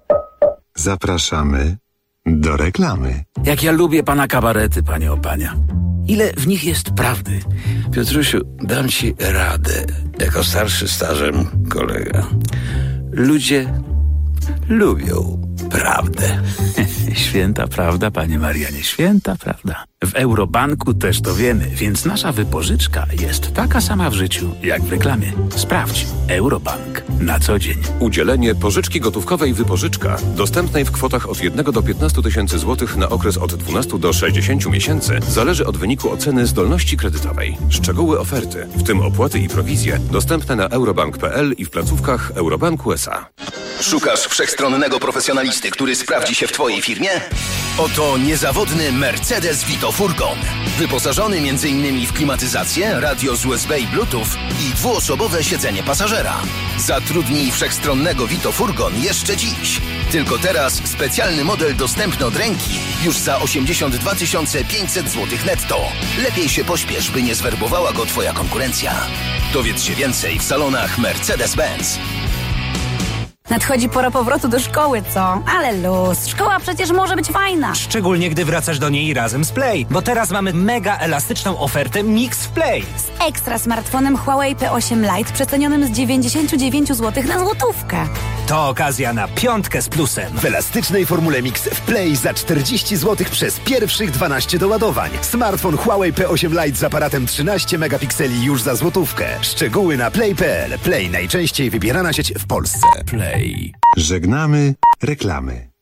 Zapraszamy do reklamy. Jak ja lubię pana kabarety, panie Opania. Ile w nich jest prawdy? Piotrusiu, dam ci radę, jako starszy stażem kolega. Ludzie lubią prawdę. Święta prawda, panie Marianie, święta prawda. W Eurobanku też to wiemy, więc nasza wypożyczka jest taka sama w życiu, jak w reklamie. Sprawdź. Eurobank. Na co dzień. Udzielenie pożyczki gotówkowej wypożyczka, dostępnej w kwotach od 1 do 15 tysięcy złotych na okres od 12 do 60 miesięcy, zależy od wyniku oceny zdolności kredytowej. Szczegóły oferty, w tym opłaty i prowizje, dostępne na eurobank.pl i w placówkach Eurobanku S.A. Szukasz wszechstronnego profesjonalisty, który sprawdzi się w Twojej firmie? Oto niezawodny Mercedes Vito Furgon. Wyposażony m.in. w klimatyzację, radio z USB i Bluetooth i dwuosobowe siedzenie pasażera. Zatrudnij wszechstronnego Vito Furgon jeszcze dziś. Tylko teraz specjalny model dostępny od ręki już za 82 500 zł netto. Lepiej się pośpiesz, by nie zwerbowała go Twoja konkurencja. Dowiedz się więcej w salonach Mercedes-Benz. Nadchodzi pora powrotu do szkoły, co? Ale luz, szkoła przecież może być fajna. Szczególnie gdy wracasz do niej razem z Play, bo teraz mamy mega elastyczną ofertę Mix w Play. Z ekstra smartfonem Huawei P8 Lite przecenionym z 99 zł na złotówkę. To okazja na piątkę z plusem. W elastycznej formule Mix w Play za 40 zł przez pierwszych 12 doładowań. Smartfon Huawei P8 Lite z aparatem 13 megapikseli już za złotówkę. Szczegóły na play.pl. Play najczęściej wybierana sieć w Polsce. Play. Żegnamy reklamy.